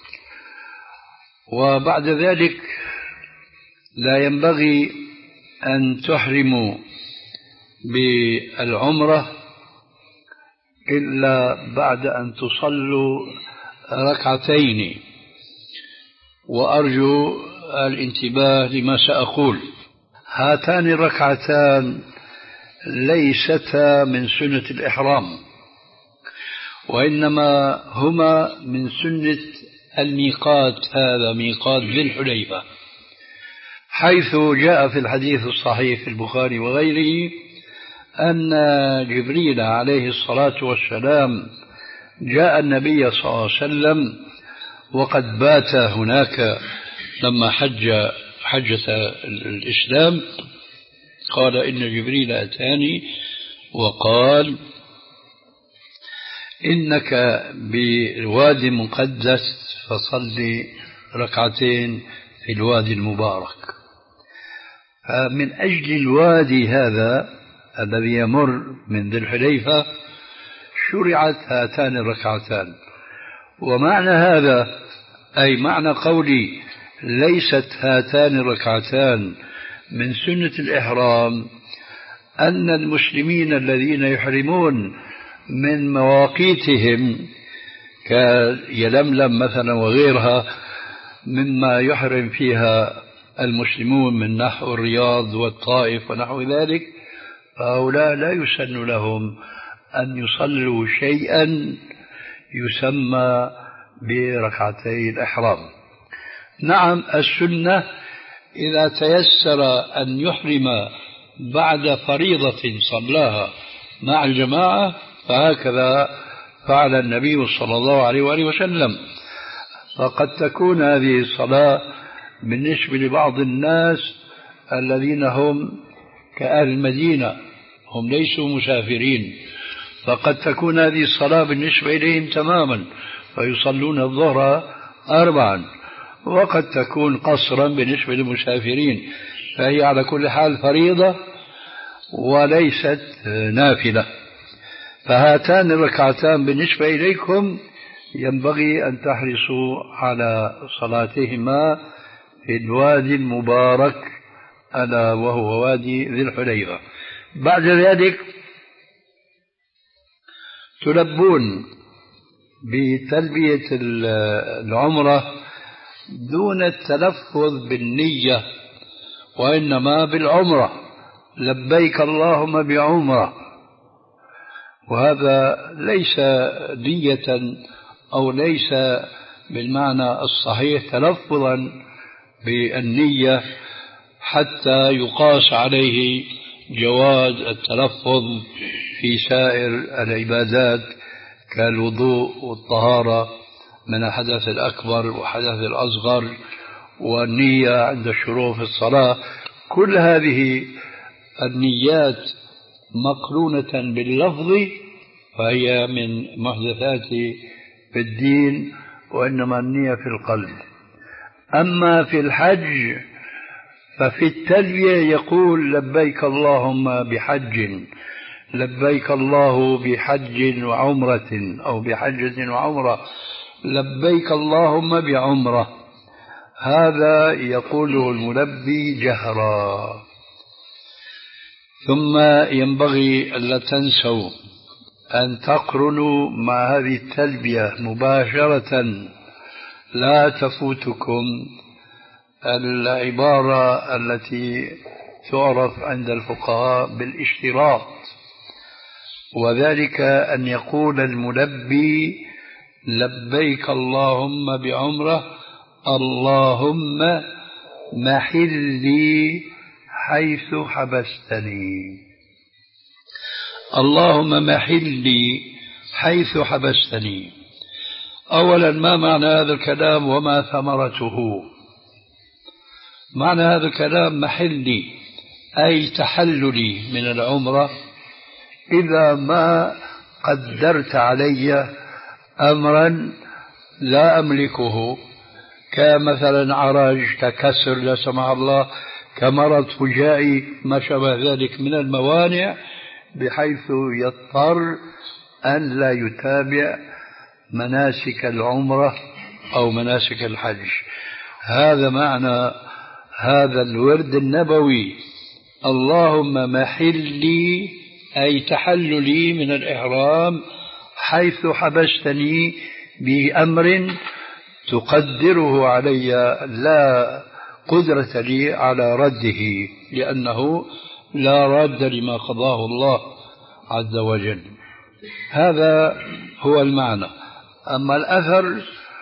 وبعد ذلك لا ينبغي أن تحرموا بالعمرة إلا بعد أن تصلوا ركعتين. وأرجو الانتباه لما سأقول. هاتان الركعتان ليستا من سنة الإحرام، وإنما هما من سنة الميقات، هذا ميقات ذي الحليفة، حيث جاء في الحديث الصحيح في البخاري وغيره أن جبريل عليه الصلاة والسلام جاء النبي صلى الله عليه وسلم وقد بات هناك لما حج حجة الإسلام. قال: إن جبريل أتاني وقال إنك بوادي مقدس فصلي ركعتين في الوادي المبارك. فمن أجل الوادي هذا الذي يمر من ذي الحليفة شرعت هاتان الركعتان. ومعنى هذا أي معنى قولي ليست هاتان الركعتان من سنة الإحرام أن المسلمين الذين يحرمون من مواقيتهم كيلملم مثلا وغيرها مما يحرم فيها المسلمون من نحو الرياض والطائف ونحو ذلك، فهؤلاء لا يسن لهم أن يصلوا شيئا يسمى بركعتي الإحرام. نعم، السنة إذا تيسر أن يحرم بعد فريضة صلاها مع الجماعة فهكذا فعل النبي صلى الله عليه وآله وسلم. فقد تكون هذه الصلاة بالنسبة لبعض الناس الذين هم كأهل المدينة، هم ليسوا مسافرين، فقد تكون هذه الصلاة بالنسبة إليهم تماما فيصلون الظهر أربعا، وقد تكون قصرا بالنسبة للمسافرين، فهي على كل حال فريضة وليست نافلة. فهاتان الركعتان بالنسبة إليكم ينبغي أن تحرصوا على صلاتهما في الوادي المبارك ألا وهو وادي ذي الحليفة. بعد ذلك تلبون بتلبية العمرة دون التلفظ بالنية، وإنما بالعمرة، لبيك اللهم بعمرة، وهذا ليس نية أو ليس بالمعنى الصحيح تلفظا بالنية حتى يقاس عليه جواز التلفظ في سائر العبادات كالوضوء والطهارة من الحدث الأكبر وحدث الأصغر والنية عند الشروع في الصلاة. كل هذه النيات مقرونة باللفظ فهي من محدثات في الدين، وإنما النية في القلب. أما في الحج ففي التلبية يقول لبيك اللهم بحج، لبيك الله بحج وعمرة أو بحجة وعمرة، لبيك اللهم بعمرة، هذا يقوله الملبي جهرا. ثم ينبغي ألا تنسوا أن تقرنوا مع هذه التلبية مباشرة، لا تفوتكم العبارة التي تعرف عند الفقهاء بالاشتراط، وذلك أن يقول الملبي لبيك اللهم بعمرة اللهم محلي حيث حبستني، اللهم محلي حيث حبستني. أولا، ما معنى هذا الكلام وما ثمرته؟ معنى هذا الكلام محلي أي تحللي من العمرة إذا ما قدرت علي أمرا لا أملكه، كمثلا عرج، ككسر لا سمح الله، كمرض فجائي، ما شابه ذلك من الموانع، بحيث يضطر أن لا يتابع مناسك العمرة أو مناسك الحج. هذا معنى هذا الورد النبوي، اللهم محلي أي تحللي من الإحرام حيث حبستني بأمر تقدره علي لا قدرة لي على رده، لأنه لا راد لما قضاه الله عز وجل. هذا هو المعنى. أما الأثر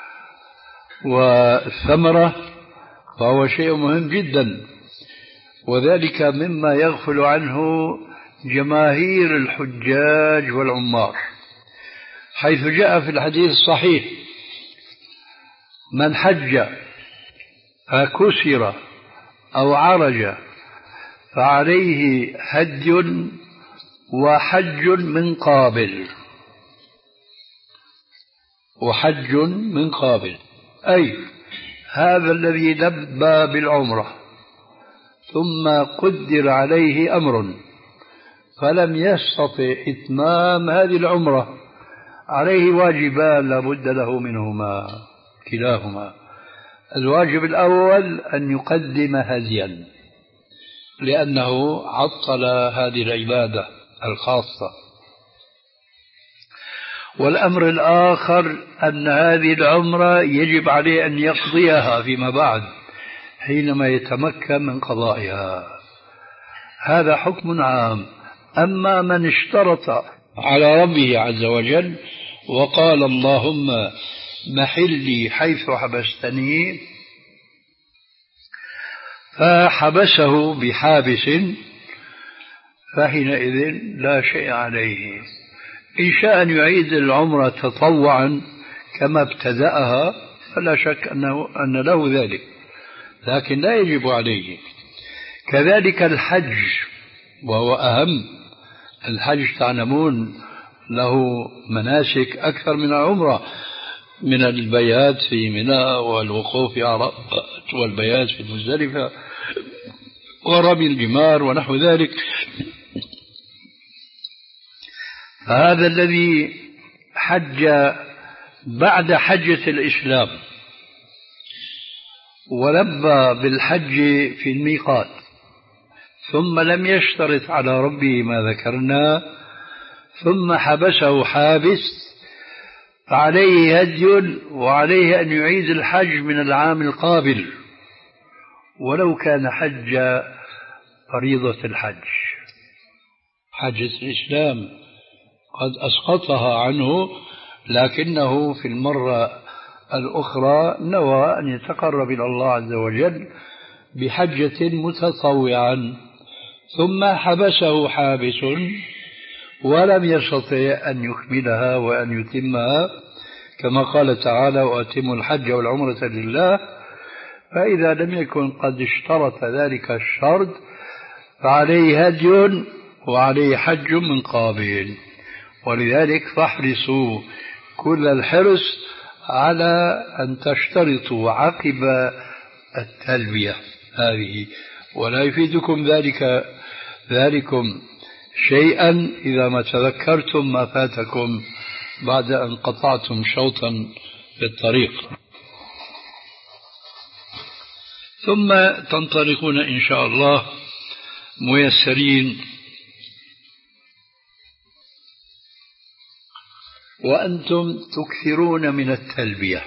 والثمرة فهو شيء مهم جدا، وذلك مما يغفل عنه جماهير الحجاج والعمار، حيث جاء في الحديث الصحيح من حج فكسر أو عرج فعليه هدي وحج من قابل، وحج من قابل أي هذا الذي لبى بالعمرة ثم قدر عليه أمر فلم يستطع إتمام هذه العمرة، عليه واجبان لا بد له منهما كلاهما. الواجب الأول أن يقدم هديا لأنه عطل هذه العبادة الخاصة. والأمر الآخر أن هذه العمرة يجب عليه أن يقضيها فيما بعد حينما يتمكن من قضائها. هذا حكم عام. أما من اشترط على ربه عز وجل وقال اللهم محلي حيث حبستني فحبسه بحابس فحينئذ لا شيء عليه. إن شاء أن يعيد العمرة تطوعا كما ابتدأها فلا شك أنه أن له ذلك، لكن لا يجب عليه. كذلك الحج وهو أهم. الحج تعلمون له مناسك أكثر من العمرة، من البيات في منى والوقوف في عرفات والبيات في مزدلفة ورمي الجمار ونحو ذلك. هذا الذي حج بعد حجة الإسلام ولبى بالحج في الميقات ثم لم يشترط على ربه ما ذكرنا ثم حبسه حابس فعليه هدي وعليه أن يعيد الحج من العام القابل ولو كان حج فريضة الحج. حجة الإسلام قد أسقطها عنه، لكنه في المرة الأخرى نوى أن يتقرب إلى الله عز وجل بحجة متطوعا، ثم حبسه حابس ولم يستطع أن يكملها وأن يتمها، كما قال تعالى وأتموا الحج والعمرة لله. فإذا لم يكن قد اشترط ذلك الشرط فعليه هدي وعليه حج من قابل. ولذلك فاحرصوا كل الحرص على أن تشترطوا عقب التلبية هذه، ولا يفيدكم ذلك ذلكم شيئا إذا ما تذكرتم ما فاتكم بعد أن قطعتم شوطا في الطريق، ثم تنطلقون إن شاء الله ميسرين وأنتم تكثرون من التلبية.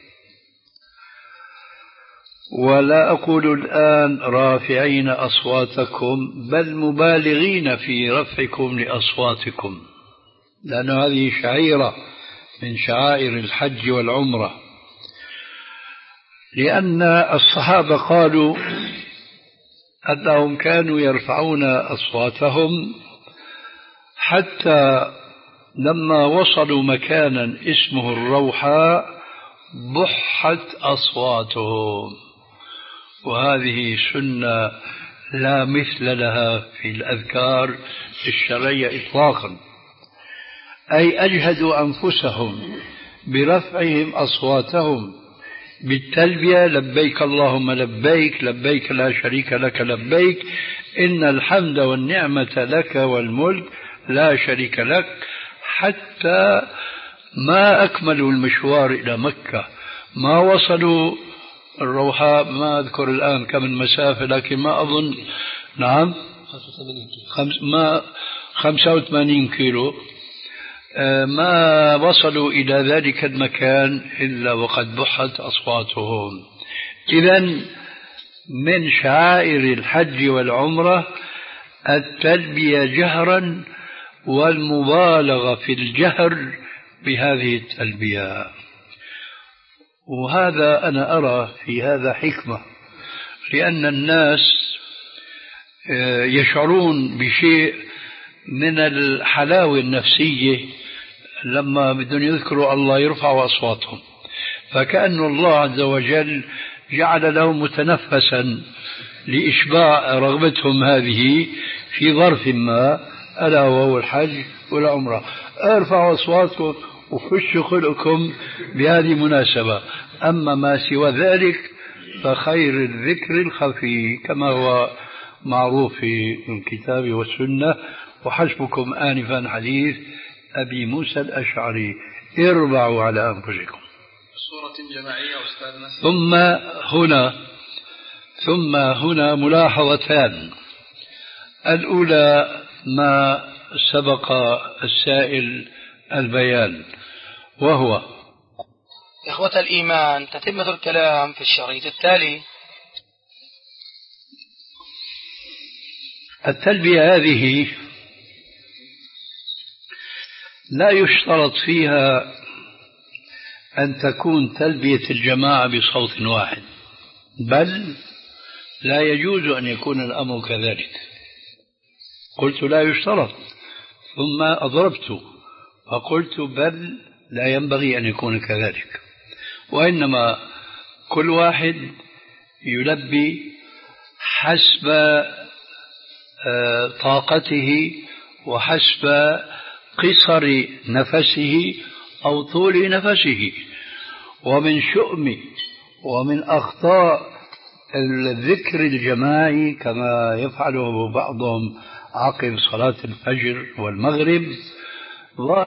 ولا أقول الآن رافعين أصواتكم، بل مبالغين في رفعكم لأصواتكم، لأن هذه شعيرة من شعائر الحج والعمرة. لأن الصحابة قالوا أنهم كانوا يرفعون أصواتهم حتى لما وصلوا مكانا اسمه الروحاء بحت أصواتهم، وهذه سنة لا مثل لها في الأذكار الشرعية إطلاقا. أي أجهدوا أنفسهم برفعهم أصواتهم بالتلبية لبيك اللهم لبيك لبيك لا شريك لك لبيك إن الحمد والنعمة لك والملك لا شريك لك، حتى ما أكملوا المشوار إلى مكة، ما وصلوا الروحاء، ما أذكر الآن كم المسافة لكن ما أظن، نعم خمس ما خمسة وثمانين كيلو، ما وصلوا إلى ذلك المكان إلا وقد بحت أصواتهم. إذن من شعائر الحج والعمرة التلبية جهرا والمبالغة في الجهر بهذه التلبية. وهذا أنا أرى في هذا حكمة، لأن الناس يشعرون بشيء من الحلاوة النفسية لما بدهم يذكروا الله يرفعوا أصواتهم، فكأن الله عز وجل جعل لهم متنفسا لإشباع رغبتهم هذه في ظرف ما، ألا وهو الحج والعمرة. ارفعوا أصواتكم وفشوا خلقكم بهذه المناسبة، أما ما سوى ذلك فخير الذكر الخفي كما هو معروف في الكتاب والسنة. وحسبكم آنفا حديث أبي موسى الأشعري اربعوا على أنفسكم. صورة جماعية أستاذنا. ثم هنا ثم هنا ملاحظتان. الأولى ما سبق السائل البيان، وهو إخوة الإيمان تتمة الكلام في الشريط التالي. التلبية هذه لا يشترط فيها أن تكون تلبية الجماعة بصوت واحد، بل لا يجوز أن يكون الأمر كذلك. قلت لا يشترط، ثم أضربت فقلت بل لا ينبغي أن يكون كذلك، وإنما كل واحد يلبي حسب طاقته وحسب قصر نفسه أو طول نفسه. ومن شؤم ومن أخطاء الذكر الجماعي كما يفعله بعضهم عقب صلاة الفجر والمغرب